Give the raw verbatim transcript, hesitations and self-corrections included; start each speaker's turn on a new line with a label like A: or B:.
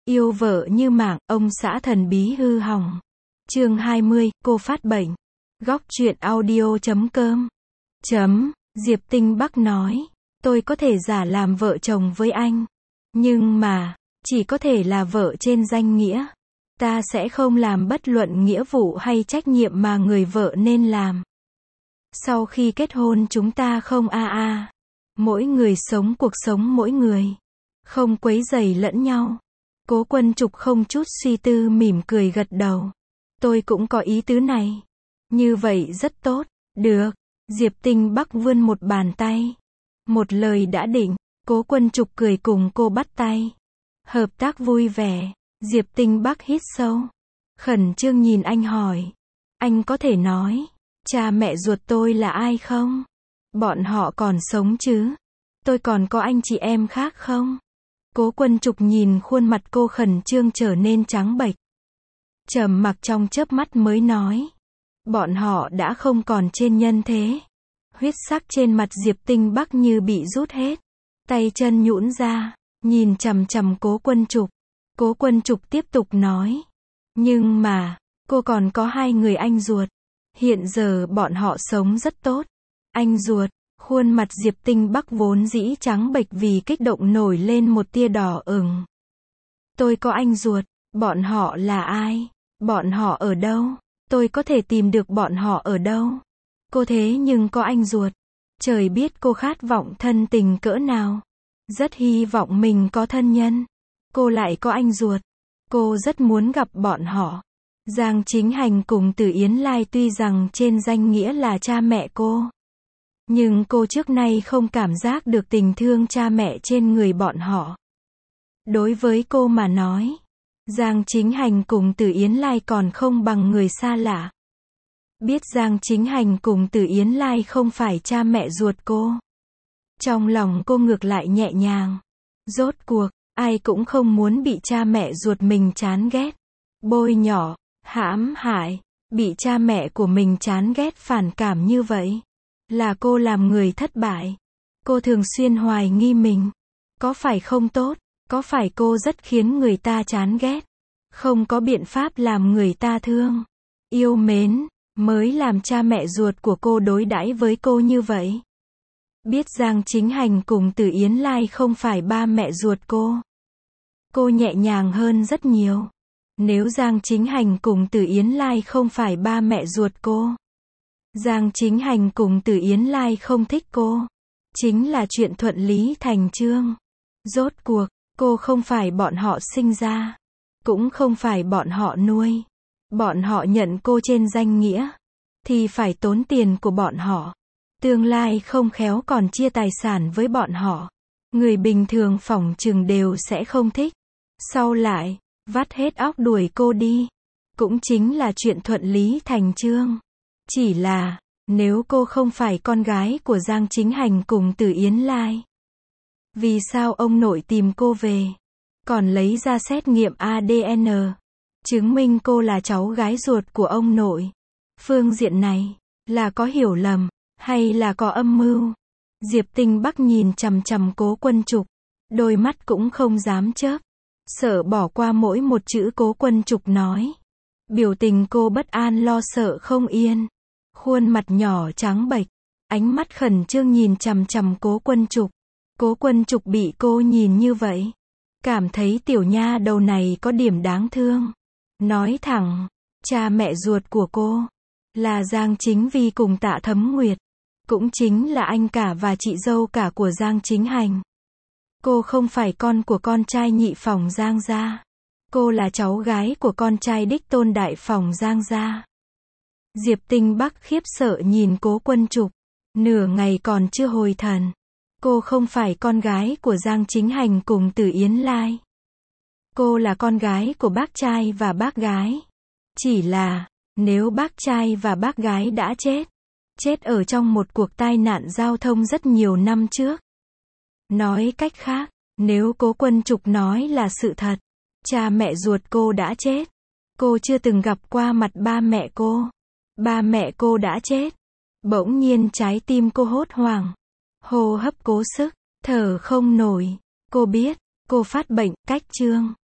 A: Yêu vợ như mạng, ông xã thần bí hư hỏng. Chương hai mươi, cô phát bệnh. Góc truyện audio chấm com. Chấm, Diệp Tinh Bắc nói, tôi có thể giả làm vợ chồng với anh. Nhưng mà, chỉ có thể là vợ trên danh nghĩa. Ta sẽ không làm bất luận nghĩa vụ hay trách nhiệm mà người vợ nên làm. Sau khi kết hôn chúng ta không a a. Mỗi người sống cuộc sống mỗi người. Không quấy rầy lẫn nhau. Cố Quân Trục không chút suy tư mỉm cười gật đầu. Tôi cũng có ý tứ này. Như vậy rất tốt. Được. Diệp Tinh Bắc vươn một bàn tay. Một lời đã định. Cố Quân Trục cười cùng cô bắt tay. Hợp tác vui vẻ. Diệp Tinh Bắc hít sâu. Khẩn trương nhìn anh hỏi. Anh có thể nói, cha mẹ ruột tôi là ai không? Bọn họ còn sống chứ? Tôi còn có anh chị em khác không? Cố Quân Trục nhìn khuôn mặt cô khẩn trương trở nên trắng bệch. Trầm mặc trong chớp mắt mới nói. Bọn họ đã không còn trên nhân thế. Huyết sắc trên mặt Diệp Tinh Bắc như bị rút hết. Tay chân nhũn ra, nhìn chằm chằm Cố Quân Trục. Cố Quân Trục tiếp tục nói. Nhưng mà, cô còn có hai người anh ruột. Hiện giờ bọn họ sống rất tốt. Anh ruột, khuôn mặt Diệp Tinh Bắc vốn dĩ trắng bệch vì kích động nổi lên một tia đỏ ửng. Tôi có anh ruột, bọn họ là ai? Bọn họ ở đâu? Tôi có thể tìm được bọn họ ở đâu? Cô thế nhưng có anh ruột. Trời biết cô khát vọng thân tình cỡ nào. Rất hy vọng mình có thân nhân. Cô lại có anh ruột. Cô rất muốn gặp bọn họ. Giang Chính Hành cùng Từ Yến Lai tuy rằng trên danh nghĩa là cha mẹ cô. Nhưng cô trước nay không cảm giác được tình thương cha mẹ trên người bọn họ. Đối với cô mà nói, Giang Chính Hành cùng Từ Yến Lai còn không bằng người xa lạ. Biết Giang Chính Hành cùng Từ Yến Lai không phải cha mẹ ruột cô. Trong lòng cô ngược lại nhẹ nhàng. Rốt cuộc, ai cũng không muốn bị cha mẹ ruột mình chán ghét, bôi nhọ, hãm hại, bị cha mẹ của mình chán ghét phản cảm như vậy. Là cô làm người thất bại. Cô thường xuyên hoài nghi mình. Có phải không tốt? Có phải cô rất khiến người ta chán ghét? Không có biện pháp làm người ta thương, yêu mến, mới làm cha mẹ ruột của cô đối đãi với cô như vậy? Biết Giang Chính Hành cùng Từ Yến Lai không phải ba mẹ ruột cô. Cô nhẹ nhàng hơn rất nhiều. Nếu Giang Chính Hành cùng Từ Yến Lai không phải ba mẹ ruột cô. Giang Chính Hành cùng Từ Yến Lai không thích cô. Chính là chuyện thuận lý thành chương. Rốt cuộc, cô không phải bọn họ sinh ra. Cũng không phải bọn họ nuôi. Bọn họ nhận cô trên danh nghĩa. Thì phải tốn tiền của bọn họ. Tương lai không khéo còn chia tài sản với bọn họ. Người bình thường phỏng chừng đều sẽ không thích. Sau lại, vắt hết óc đuổi cô đi. Cũng chính là chuyện thuận lý thành chương. Chỉ là, nếu cô không phải con gái của Giang Chính Hành cùng Từ Yến Lai. Vì sao ông nội tìm cô về? Còn lấy ra xét nghiệm a đê en. Chứng minh cô là cháu gái ruột của ông nội. Phương diện này, là có hiểu lầm, hay là có âm mưu? Diệp Tinh Bắc nhìn chằm chằm Cố Quân Trục. Đôi mắt cũng không dám chớp. Sợ bỏ qua mỗi một chữ Cố Quân Trục nói. Biểu tình cô bất an lo sợ không yên. Khuôn mặt nhỏ trắng bệch. Ánh mắt khẩn trương nhìn chằm chằm Cố Quân Trục. Cố Quân Trục bị cô nhìn như vậy. Cảm thấy tiểu nha đầu này có điểm đáng thương. Nói thẳng, cha mẹ ruột của cô là Giang Chính Vi cùng Tạ Thấm Nguyệt. Cũng chính là anh cả và chị dâu cả của Giang Chính Hành. Cô không phải con của con trai nhị phòng Giang gia. Cô là cháu gái của con trai đích tôn đại phòng Giang gia. Diệp Tinh Bắc khiếp sợ nhìn Cố Quân Trục. Nửa ngày còn chưa hồi thần. Cô không phải con gái của Giang Chính Hành cùng Từ Yến Lai. Cô là con gái của bác trai và bác gái. Chỉ là, nếu bác trai và bác gái đã chết. Chết ở trong một cuộc tai nạn giao thông rất nhiều năm trước. Nói cách khác, nếu Cố Quân Trục nói là sự thật, cha mẹ ruột cô đã chết. Cô chưa từng gặp qua mặt ba mẹ cô. Ba mẹ cô đã chết. Bỗng nhiên trái tim cô hốt hoảng. Hô hấp cố sức, thở không nổi. Cô biết, cô phát bệnh, cách chương.